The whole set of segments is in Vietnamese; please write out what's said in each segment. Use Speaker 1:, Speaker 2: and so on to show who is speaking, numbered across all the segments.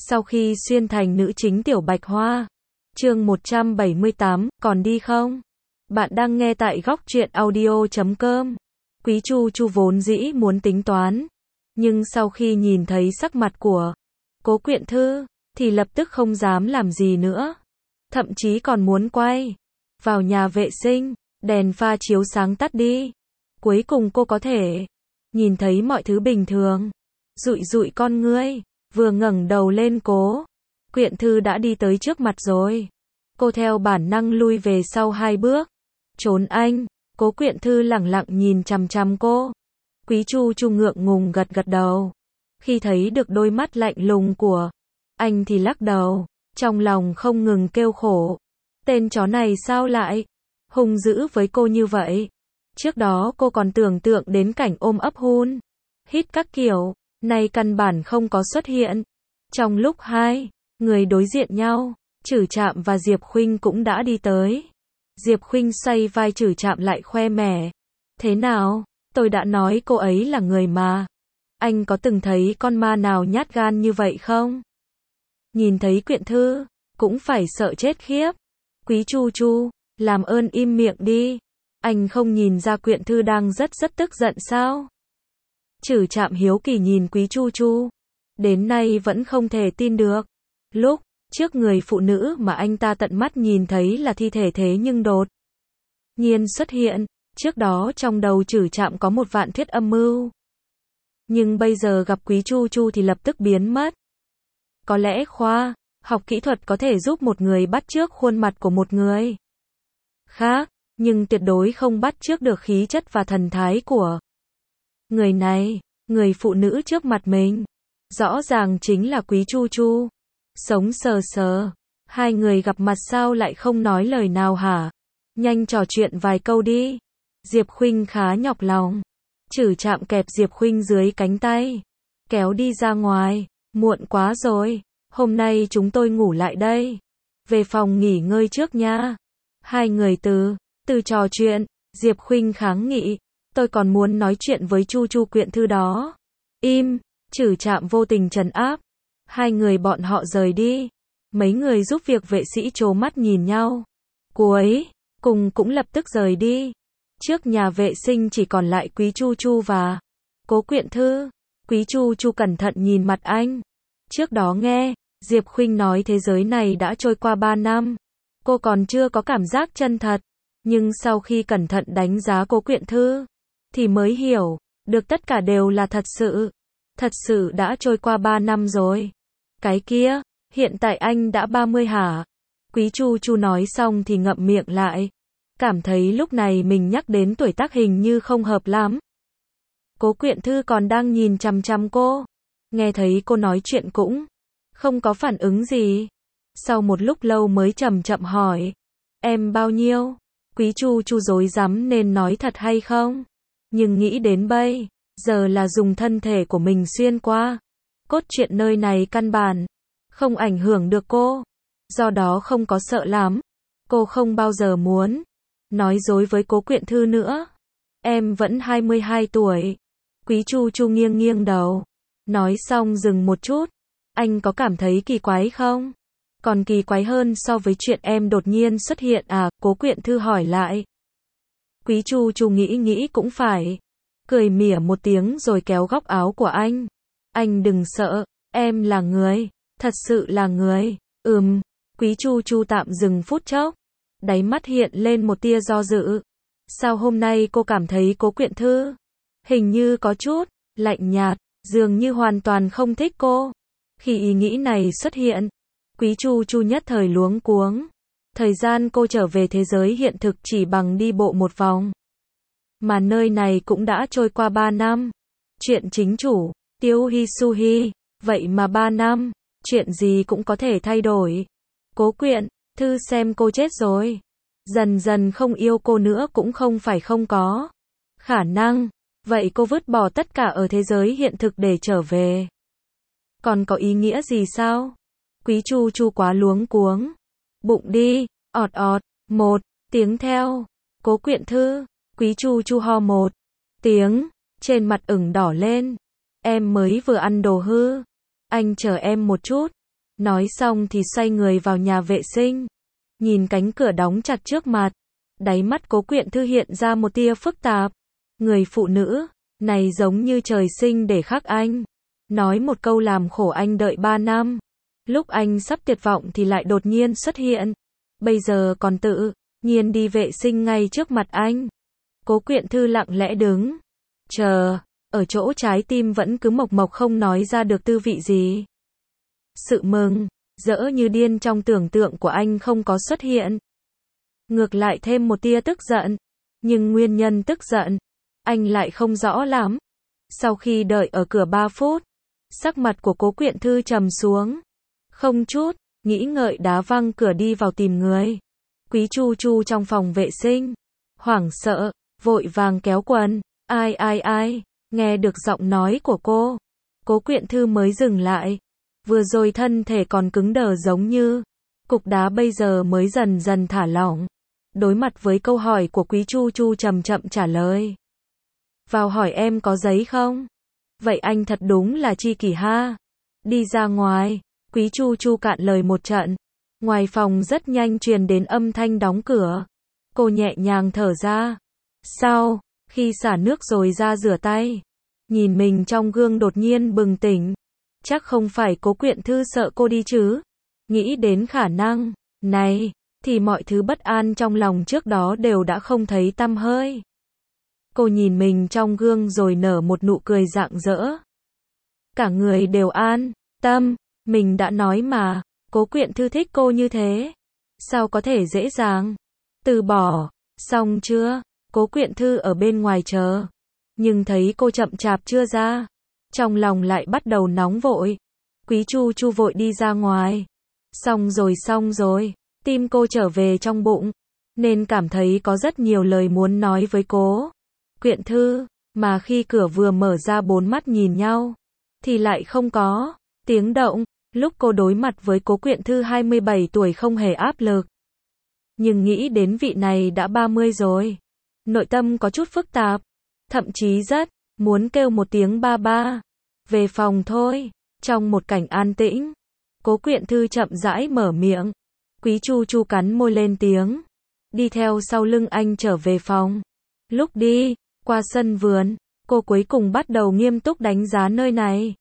Speaker 1: Sau khi xuyên thành nữ chính Tiểu Bạch Hoa. Chương 178, còn đi không? Bạn đang nghe tại góc truyện audio.com. Quý Chu Chu vốn dĩ muốn tính toán, nhưng sau khi nhìn thấy sắc mặt của Cố Quyện Thư, thì lập tức không dám làm gì nữa. Thậm chí còn muốn quay vào nhà vệ sinh, đèn pha chiếu sáng tắt đi. Cuối cùng cô có thể nhìn thấy mọi thứ bình thường. Dụi dụi con ngươi, vừa ngẩng đầu lên Cố Quyện Thư đã đi tới trước mặt rồi. Cô theo bản năng lui về sau 2 bước. Trốn anh. Cố Quyện Thư lẳng lặng nhìn chằm chằm cô. Quý Chu Chu ngượng ngùng gật gật đầu. Khi thấy được đôi mắt lạnh lùng của anh thì lắc đầu, trong lòng không ngừng kêu khổ. Tên chó này sao lại hung dữ với cô như vậy? Trước đó cô còn tưởng tượng đến cảnh ôm ấp hun hít các kiểu, nay căn bản không có xuất hiện. Trong lúc hai người đối diện nhau, Trử Trạm và Diệp Khuynh cũng đã đi tới. Diệp Khuynh xoay vai Trử Trạm lại khoe mẽ. Thế nào? Tôi đã nói cô ấy là người mà. Anh có từng thấy con ma nào nhát gan như vậy không? Nhìn thấy Quyện Thư, cũng phải sợ chết khiếp. Quý Chu Chu, làm ơn im miệng đi. Anh không nhìn ra Quyện Thư đang rất tức giận sao? Trử Trạm hiếu kỳ nhìn Quý Chu Chu. Đến nay vẫn không thể tin được. Lúc trước người phụ nữ mà anh ta tận mắt nhìn thấy là thi thể, thế nhưng đột nhiên xuất hiện. Trước đó trong đầu Trử Trạm có một vạn thuyết âm mưu. Nhưng bây giờ gặp Quý Chu Chu thì lập tức biến mất. Có lẽ khoa học kỹ thuật có thể giúp một người bắt chước khuôn mặt của một người khác, nhưng tuyệt đối không bắt chước được khí chất và thần thái của người này. Người phụ nữ trước mặt mình rõ ràng chính là Quý Chu Chu. Sống sờ sờ. Hai người gặp mặt sao lại không nói lời nào hả? Nhanh trò chuyện vài câu đi. Diệp Khuynh khá nhọc lòng. Trử Trạm kẹp Diệp Khuynh dưới cánh tay, kéo đi ra ngoài. Muộn quá rồi, hôm nay chúng tôi ngủ lại đây. Về phòng nghỉ ngơi trước nha. Hai người từ trò chuyện. Diệp Khuynh kháng nghị. Tôi còn muốn nói chuyện với Chu Chu Quyện Thư đó. Im. Trử Trạm vô tình trấn áp. Hai người bọn họ rời đi. Mấy người giúp việc vệ sĩ trố mắt nhìn nhau. Cuối cùng cũng lập tức rời đi. Trước nhà vệ sinh chỉ còn lại Quý Chu Chu và Cố Quyện Thư. Quý Chu Chu cẩn thận nhìn mặt anh. Trước đó nghe Diệp Khuynh nói thế giới này đã trôi qua 3 năm. Cô còn chưa có cảm giác chân thật. Nhưng sau khi cẩn thận đánh giá Cố Quyện Thư, thì mới hiểu được tất cả đều là thật sự. Thật sự đã trôi qua 3 năm rồi. Cái kia, hiện tại anh đã 30 hả? Quý Chu Chu nói xong thì ngậm miệng lại. Cảm thấy lúc này mình nhắc đến tuổi tác hình như không hợp lắm. Cố Quyện Thư còn đang nhìn chằm chằm cô. Nghe thấy cô nói chuyện cũng không có phản ứng gì. Sau một lúc lâu mới chậm chậm hỏi. Em bao nhiêu? Quý Chu Chu rối rắm nên nói thật hay không? Nhưng nghĩ đến bây giờ là dùng thân thể của mình xuyên qua. Cốt truyện nơi này căn bản không ảnh hưởng được cô. Do đó không có sợ lắm. Cô không bao giờ muốn nói dối với Cố Quyện Thư nữa. Em vẫn 22 tuổi. Quý Chu Chu nghiêng nghiêng đầu. Nói xong dừng một chút. Anh có cảm thấy kỳ quái không? Còn kỳ quái hơn so với chuyện em đột nhiên xuất hiện à? Cố Quyện Thư hỏi lại. Quý Chu Chu nghĩ cũng phải. Cười mỉa một tiếng rồi kéo góc áo của anh. Anh đừng sợ, em là người. Thật sự là người. Quý Chu Chu tạm dừng phút chốc. Đáy mắt hiện lên một tia do dự. Sao hôm nay cô cảm thấy Cố Quyện Thư hình như có chút lạnh nhạt, dường như hoàn toàn không thích cô. Khi ý nghĩ này xuất hiện, Quý Chu Chu nhất thời luống cuống. Thời gian cô trở về thế giới hiện thực chỉ bằng đi bộ một vòng. Mà nơi này cũng đã trôi qua 3 năm. Chuyện chính chủ, Tiêu Hi Suhi, vậy mà 3 năm, chuyện gì cũng có thể thay đổi. Cố Quyện Thư xem cô chết rồi. Dần dần không yêu cô nữa cũng không phải không có khả năng. Vậy cô vứt bỏ tất cả ở thế giới hiện thực để trở về. Còn có ý nghĩa gì sao? Quý Chu Chu quá luống cuống. Bụng đi, ọt ọt, một tiếng theo. Cố Quyện Thư. Quý Chu Chu ho một tiếng, trên mặt ửng đỏ lên. Em mới vừa ăn đồ hư. Anh chờ em một chút. Nói xong thì xoay người vào nhà vệ sinh. Nhìn cánh cửa đóng chặt trước mặt. Đáy mắt Cố Quyện Thư hiện ra một tia phức tạp. Người phụ nữ này giống như trời sinh để khắc anh. Nói một câu làm khổ anh đợi 3 năm. Lúc anh sắp tuyệt vọng thì lại đột nhiên xuất hiện. Bây giờ còn tự nhiên đi vệ sinh ngay trước mặt anh. Cố Quyện Thư lặng lẽ đứng. Chờ. Ở chỗ trái tim vẫn cứ mộc mộc không nói ra được tư vị gì. Sự mừng rỡ như điên trong tưởng tượng của anh không có xuất hiện. Ngược lại thêm một tia tức giận. Nhưng nguyên nhân tức giận anh lại không rõ lắm. Sau khi đợi ở cửa 3 phút, sắc mặt của Cố Quyện Thư trầm xuống. Không chút nghĩ ngợi đá văng cửa đi vào tìm người. Quý Chu Chu trong phòng vệ sinh, hoảng sợ, vội vàng kéo quần. Ai, nghe được giọng nói của cô. Cố Quyện Thư mới dừng lại. Vừa rồi thân thể còn cứng đờ giống như cục đá, bây giờ mới dần dần thả lỏng. Đối mặt với câu hỏi của Quý Chu Chu chậm chậm trả lời. Vào hỏi em có giấy không? Vậy anh thật đúng là chi kỷ ha. Đi ra ngoài. Quý Chu Chu cạn lời một trận. Ngoài phòng rất nhanh truyền đến âm thanh đóng cửa. Cô nhẹ nhàng thở ra. Sau khi xả nước rồi ra rửa tay, nhìn mình trong gương đột nhiên bừng tỉnh. Chắc không phải Cố Quyện Thư sợ cô đi chứ? Nghĩ đến khả năng này thì mọi thứ bất an trong lòng trước đó đều đã không thấy tăm hơi. Cô nhìn mình trong gương rồi nở một nụ cười rạng rỡ. Cả người đều an tâm. Mình đã nói mà, Cố Quyện Thư thích cô như thế. Sao có thể dễ dàng từ bỏ? Xong chưa? Cố Quyện Thư ở bên ngoài chờ. Nhưng thấy cô chậm chạp chưa ra. Trong lòng lại bắt đầu nóng vội. Quý Chu Chu vội đi ra ngoài. Xong rồi. Tim cô trở về trong bụng. Nên cảm thấy có rất nhiều lời muốn nói với Cố Quyện Thư. Mà khi cửa vừa mở ra, 4 mắt nhìn nhau thì lại không có tiếng động. Lúc cô đối mặt với Cố Quyện Thư 27 tuổi không hề áp lực. Nhưng nghĩ đến vị này đã 30 rồi. Nội tâm có chút phức tạp. Thậm chí rất muốn kêu một tiếng ba ba. Về phòng thôi. Trong một cảnh an tĩnh, Cố Quyện Thư chậm rãi mở miệng. Quý Chu Chu cắn môi lên tiếng. Đi theo sau lưng anh trở về phòng. Lúc đi qua sân vườn, cô cuối cùng bắt đầu nghiêm túc đánh giá nơi này.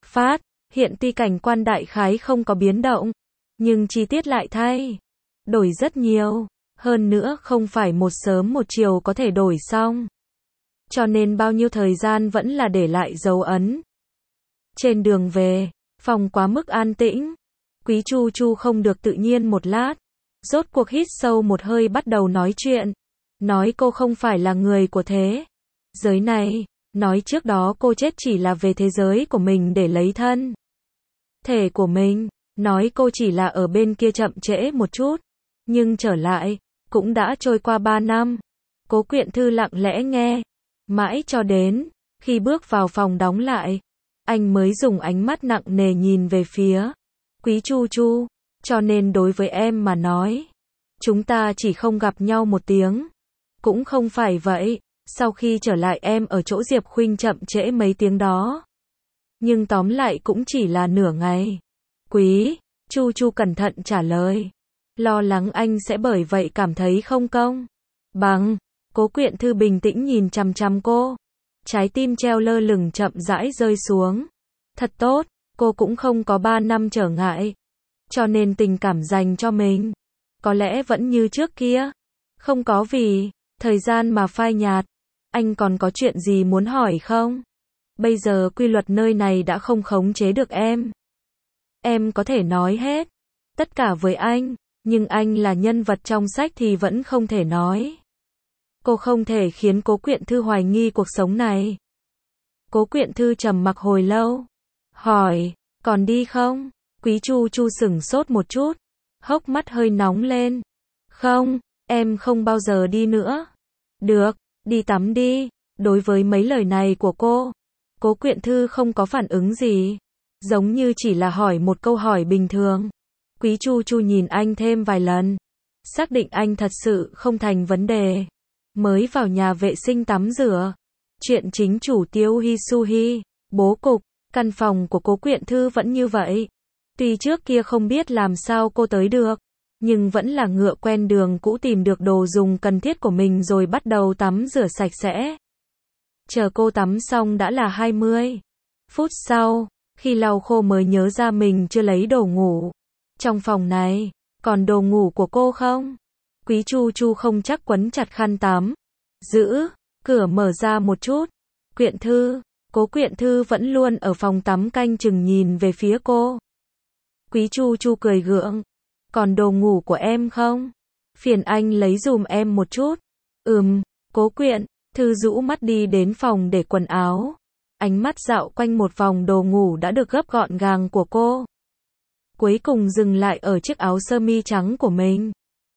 Speaker 1: Hiện tuy cảnh quan đại khái không có biến động, nhưng chi tiết lại thay đổi rất nhiều. Hơn nữa không phải một sớm một chiều có thể đổi xong. Cho nên bao nhiêu thời gian vẫn là để lại dấu ấn. Trên đường về, phòng quá mức an tĩnh. Quý Chu Chu không được tự nhiên một lát. Rốt cuộc hít sâu một hơi bắt đầu nói chuyện. Nói cô không phải là người của thế giới này. Nói trước đó cô chết chỉ là về thế giới của mình để lấy thân thể của mình. Nói cô chỉ là ở bên kia chậm trễ một chút. Nhưng trở lại, cũng đã trôi qua 3 năm. Cố Quyện Thư lặng lẽ nghe. Mãi cho đến khi bước vào phòng đóng lại, anh mới dùng ánh mắt nặng nề nhìn về phía Quý Chu Chu. Cho nên đối với em mà nói, chúng ta chỉ không gặp nhau một tiếng. Cũng không phải vậy. Sau khi trở lại em ở chỗ Diệp Khuynh chậm trễ mấy tiếng đó. Nhưng tóm lại cũng chỉ là nửa ngày. Quý Chu Chu cẩn thận trả lời. Lo lắng anh sẽ bởi vậy cảm thấy không công bằng. Cố Quyện Thư bình tĩnh nhìn chằm chằm cô. Trái tim treo lơ lửng chậm rãi rơi xuống. Thật tốt, cô cũng không có 3 năm trở ngại. Cho nên tình cảm dành cho mình có lẽ vẫn như trước kia. Không có vì thời gian mà phai nhạt. Anh còn có chuyện gì muốn hỏi không? Bây giờ quy luật nơi này đã không khống chế được em. Em có thể nói hết tất cả với anh, nhưng anh là nhân vật trong sách thì vẫn không thể nói. Cô không thể khiến Cố Quyện Thư hoài nghi cuộc sống này. Cố Quyện Thư trầm mặc hồi lâu. Hỏi, còn đi không? Quý Chu Chu sửng sốt một chút. Hốc mắt hơi nóng lên. Không, em không bao giờ đi nữa. Được, đi tắm đi. Đối với mấy lời này của cô, Cố Quyện Thư không có phản ứng gì. Giống như chỉ là hỏi một câu hỏi bình thường. Quý Chu Chu nhìn anh thêm vài lần. Xác định anh thật sự không thành vấn đề. Mới vào nhà vệ sinh tắm rửa. Chuyện chính chủ Tiêu Hi Su Hi, bố cục, căn phòng của Cố Quyện Thư vẫn như vậy. Tuy trước kia không biết làm sao cô tới được, nhưng vẫn là ngựa quen đường cũ tìm được đồ dùng cần thiết của mình rồi bắt đầu tắm rửa sạch sẽ. Chờ cô tắm xong đã là 20 phút sau, khi lau khô mới nhớ ra mình chưa lấy đồ ngủ. Trong phòng này, còn đồ ngủ của cô không? Quý Chu Chu không chắc quấn chặt khăn tắm. Giữ, cửa mở ra một chút. Quyện Thư, Cố Quyện Thư vẫn luôn ở phòng tắm canh chừng nhìn về phía cô. Quý Chu Chu cười gượng. Còn đồ ngủ của em không? Phiền anh lấy dùm em một chút. Cố Quyện Thư rũ mắt đi đến phòng để quần áo. Ánh mắt dạo quanh một vòng đồ ngủ đã được gấp gọn gàng của cô. Cuối cùng dừng lại ở chiếc áo sơ mi trắng của mình.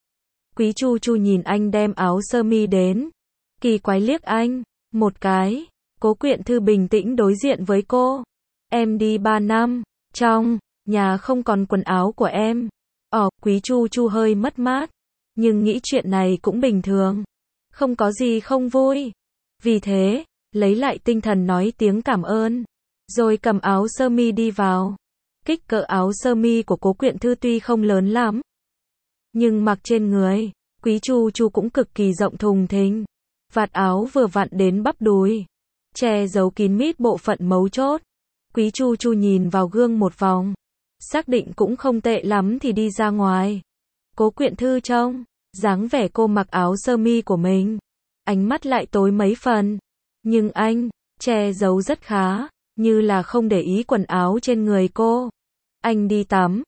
Speaker 1: Quý Chu Chu nhìn anh đem áo sơ mi đến. Kỳ quái liếc anh một cái. Cố Quyện Thư bình tĩnh đối diện với cô. Em đi 3 năm, trong nhà không còn quần áo của em. Quý Chu Chu hơi mất mát, nhưng nghĩ chuyện này cũng bình thường. Không có gì không vui. Vì thế, lấy lại tinh thần nói tiếng cảm ơn, rồi cầm áo sơ mi đi vào. Kích cỡ áo sơ mi của Cố Quyện Thư tuy không lớn lắm, nhưng mặc trên người, Quý Chu Chu cũng cực kỳ rộng thùng thình. Vạt áo vừa vặn đến bắp đùi, che giấu kín mít bộ phận mấu chốt. Quý Chu Chu nhìn vào gương một vòng, xác định cũng không tệ lắm thì đi ra ngoài. Cố Quyện Thư trông dáng vẻ cô mặc áo sơ mi của mình, ánh mắt lại tối mấy phần, nhưng anh che giấu rất khá, như là không để ý quần áo trên người cô. Anh đi tắm.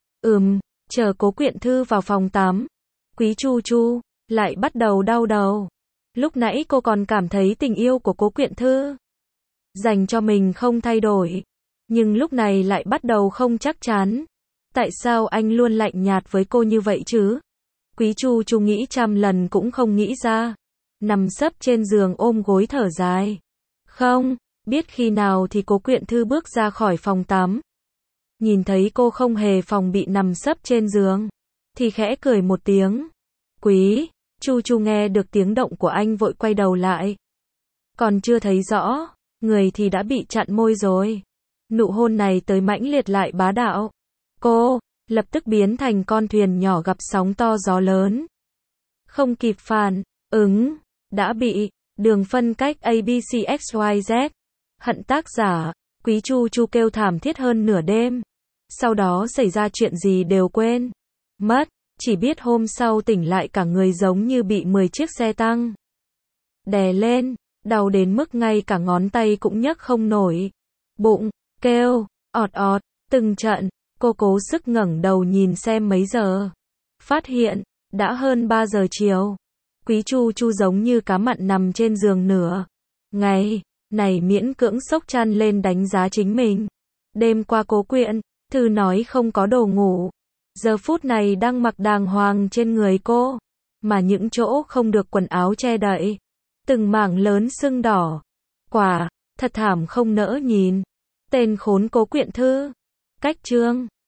Speaker 1: Chờ Cố Quyện Thư vào phòng tắm, Quý Chu Chu lại bắt đầu đau đầu. Lúc nãy cô còn cảm thấy tình yêu của Cố Quyện Thư dành cho mình không thay đổi, nhưng lúc này lại bắt đầu không chắc chắn. Tại sao anh luôn lạnh nhạt với cô như vậy chứ? Quý Chu Chu nghĩ trăm lần cũng không nghĩ ra. Nằm sấp trên giường ôm gối thở dài. Không biết khi nào thì Cố Quyện Thư bước ra khỏi phòng tắm. Nhìn thấy cô không hề phòng bị nằm sấp trên giường, thì khẽ cười một tiếng. Quý Chu Chu nghe được tiếng động của anh vội quay đầu lại. Còn chưa thấy rõ, người thì đã bị chặn môi rồi. Nụ hôn này tới mãnh liệt lại bá đạo. Cô lập tức biến thành con thuyền nhỏ gặp sóng to gió lớn. Không kịp phản ứng, đã bị đường phân cách ABCXYZ. Hận tác giả. Quý Chu Chu kêu thảm thiết hơn nửa đêm. Sau đó xảy ra chuyện gì đều quên mất, chỉ biết hôm sau tỉnh lại cả người giống như bị 10 chiếc xe tăng đè lên, đau đến mức ngay cả ngón tay cũng nhấc không nổi. Bụng kêu ọt ọt từng trận. Cô cố sức ngẩng đầu nhìn xem mấy giờ. Phát hiện đã hơn 3 giờ chiều. Quý Chu Chu giống như cá mặn nằm trên giường nửa ngày này, miễn cưỡng xốc chăn lên đánh giá chính mình. Đêm qua Cố Quyện Thư nói không có đồ ngủ, giờ phút này đang mặc đàng hoàng trên người cô, mà những chỗ không được quần áo che đậy, từng mảng lớn sưng đỏ. Quả thật thảm không nỡ nhìn. Tên khốn Cố Quyện Thư. Cách chương